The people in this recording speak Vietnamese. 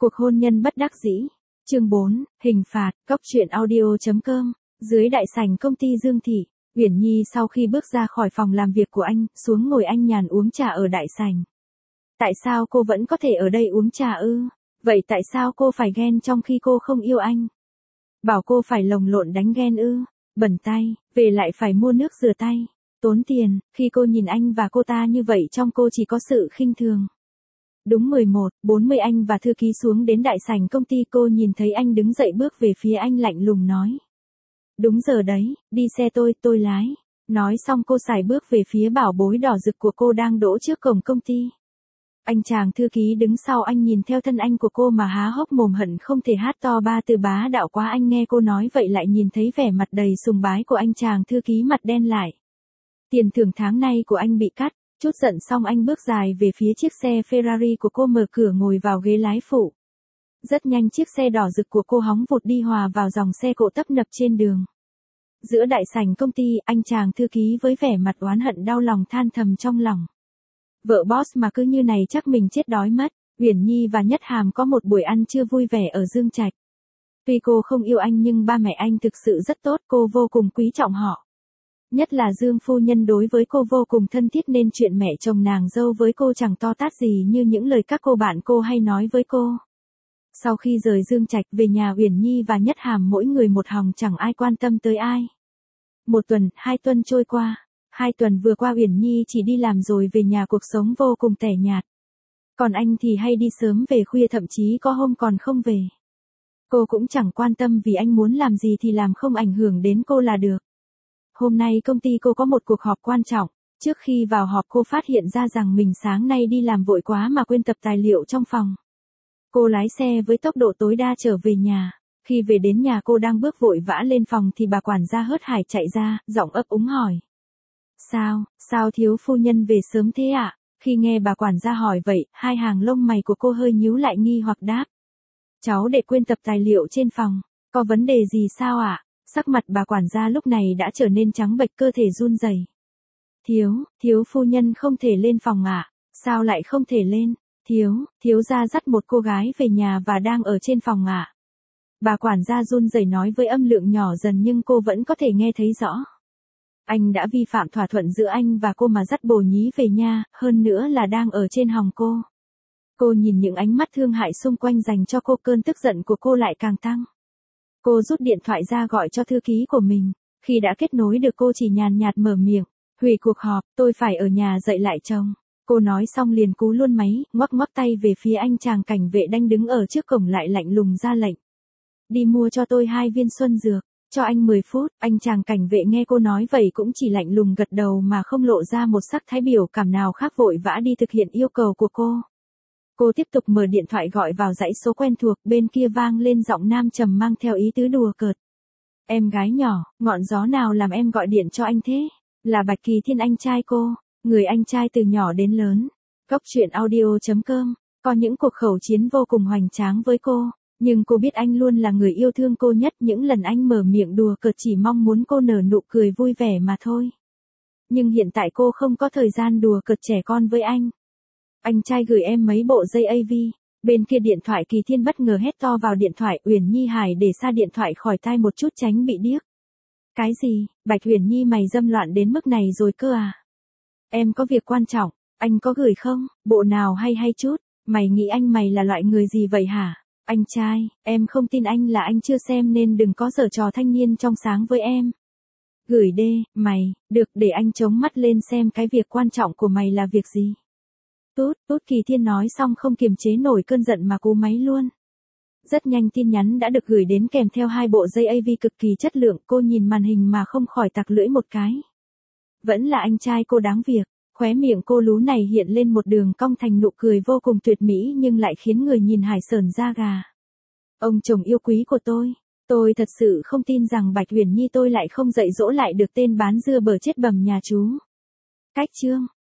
Cuộc hôn nhân bất đắc dĩ. Chương 4, hình phạt, Cóc truyện audio.com. Dưới đại sảnh công ty Dương Thị, Uyển Nhi sau khi bước ra khỏi phòng làm việc của anh, xuống ngồi anh nhàn uống trà ở đại sảnh. Tại sao cô vẫn có thể ở đây uống trà ư? Vậy tại sao cô phải ghen trong khi cô không yêu anh? Bảo cô phải lồng lộn đánh ghen ư? Bẩn tay, về lại phải mua nước rửa tay. Tốn tiền, khi cô nhìn anh và cô ta như vậy trong cô chỉ có sự khinh thường. Đúng 11:40 anh và thư ký xuống đến đại sảnh công ty, cô nhìn thấy anh đứng dậy bước về phía anh lạnh lùng nói. Đúng giờ đấy, đi xe tôi lái. Nói xong cô sải bước về phía bảo bối đỏ rực của cô đang đỗ trước cổng công ty. Anh chàng thư ký đứng sau anh nhìn theo thân anh của cô mà há hốc mồm hận không thể hát to ba từ bá đạo quá. Anh nghe cô nói vậy lại nhìn thấy vẻ mặt đầy sùng bái của anh chàng thư ký, mặt đen lại. Tiền thưởng tháng nay của anh bị cắt. Chút giận xong anh bước dài về phía chiếc xe Ferrari của cô, mở cửa ngồi vào ghế lái phụ. Rất nhanh chiếc xe đỏ rực của cô hóng vụt đi hòa vào dòng xe cộ tấp nập trên đường. Giữa đại sảnh công ty, anh chàng thư ký với vẻ mặt oán hận đau lòng than thầm trong lòng. Vợ boss mà cứ như này chắc mình chết đói mất. Uyển Nhi và Nhất Hàm có một buổi ăn trưa vui vẻ ở Dương Trạch. Tuy cô không yêu anh nhưng ba mẹ anh thực sự rất tốt, cô vô cùng quý trọng họ. Nhất là Dương phu nhân đối với cô vô cùng thân thiết nên chuyện mẹ chồng nàng dâu với cô chẳng to tát gì như những lời các cô bạn cô hay nói với cô. Sau khi rời Dương Trạch về nhà, Uyển Nhi và Nhất Hàm mỗi người một hòng, chẳng ai quan tâm tới ai. 1 tuần, 2 tuần trôi qua. 2 tuần vừa qua Uyển Nhi chỉ đi làm rồi về nhà, cuộc sống vô cùng tẻ nhạt. Còn anh thì hay đi sớm về khuya, thậm chí có hôm còn không về. Cô cũng chẳng quan tâm vì anh muốn làm gì thì làm, không ảnh hưởng đến cô là được. Hôm nay công ty cô có một cuộc họp quan trọng. Trước khi vào họp cô phát hiện ra rằng mình sáng nay đi làm vội quá mà quên tập tài liệu trong phòng. Cô lái xe với tốc độ tối đa trở về nhà. Khi về đến nhà cô đang bước vội vã lên phòng thì bà quản gia hớt hải chạy ra, giọng ấp úng hỏi. Sao thiếu phu nhân về sớm thế ạ? Khi nghe bà quản gia hỏi vậy, hai hàng lông mày của cô hơi nhíu lại, nghi hoặc đáp. Cháu để quên tập tài liệu trên phòng. Có vấn đề gì sao ạ? Sắc mặt bà quản gia lúc này đã trở nên trắng bệch, cơ thể run rẩy. Thiếu phu nhân không thể lên phòng ạ? Sao lại không thể lên? Thiếu gia dắt một cô gái về nhà và đang ở trên phòng ạ. Bà quản gia run rẩy nói với âm lượng nhỏ dần nhưng cô vẫn có thể nghe thấy rõ. Anh đã vi phạm thỏa thuận giữa anh và cô mà dắt bồ nhí về nhà, hơn nữa là đang ở trên hòng cô. Cô nhìn những ánh mắt thương hại xung quanh dành cho cô, cơn tức giận của cô lại càng tăng. Cô rút điện thoại ra gọi cho thư ký của mình. Khi đã kết nối được cô chỉ nhàn nhạt mở miệng. Hủy cuộc họp, tôi phải ở nhà dạy lại chồng. Cô nói xong liền cú luôn máy, ngoắc ngoắc tay về phía anh chàng cảnh vệ đang đứng ở trước cổng, lại lạnh lùng ra lệnh. Đi mua cho tôi 2 viên xuân dược. Cho anh 10 phút. Anh chàng cảnh vệ nghe cô nói vậy cũng chỉ lạnh lùng gật đầu mà không lộ ra một sắc thái biểu cảm nào khác, vội vã đi thực hiện yêu cầu của cô. Cô tiếp tục mở điện thoại gọi vào dãy số quen thuộc, bên kia vang lên giọng nam trầm mang theo ý tứ đùa cợt. Em gái nhỏ, ngọn gió nào làm em gọi điện cho anh thế? Là Bạch Kỳ Thiên, anh trai cô, người anh trai từ nhỏ đến lớn. Cóc truyện audio.com, có những cuộc khẩu chiến vô cùng hoành tráng với cô. Nhưng cô biết anh luôn là người yêu thương cô nhất, những lần anh mở miệng đùa cợt chỉ mong muốn cô nở nụ cười vui vẻ mà thôi. Nhưng hiện tại cô không có thời gian đùa cợt trẻ con với anh. Anh trai gửi em mấy bộ dây AV. Bên kia điện thoại Kỳ Thiên bất ngờ hét to vào điện thoại. Uyển Nhi Hải để xa điện thoại khỏi tai một chút tránh bị điếc. Cái gì? Bạch Uyển Nhi, mày dâm loạn đến mức này rồi cơ à? Em có việc quan trọng. Anh có gửi không? Bộ nào hay chút? Mày nghĩ mày là loại người gì vậy hả? Anh trai, em không tin anh là anh chưa xem nên đừng có giở trò thanh niên trong sáng với em. Gửi đê, mày, được, để anh chống mắt lên xem cái việc quan trọng của mày là việc gì. Tút Kỳ Thiên nói xong không kiềm chế nổi cơn giận mà cú máy luôn. Rất nhanh tin nhắn đã được gửi đến kèm theo 2 bộ dây AV cực kỳ chất lượng, cô nhìn màn hình mà không khỏi tặc lưỡi một cái. Vẫn là anh trai cô đáng việc. Khóe miệng cô lú này hiện lên một đường cong thành nụ cười vô cùng tuyệt mỹ nhưng lại khiến người nhìn hải sởn da gà. Ông chồng yêu quý của tôi thật sự không tin rằng Bạch Uyển Nhi tôi lại không dạy dỗ lại được tên bán dưa bở chết bầm nhà chú. Cách chương.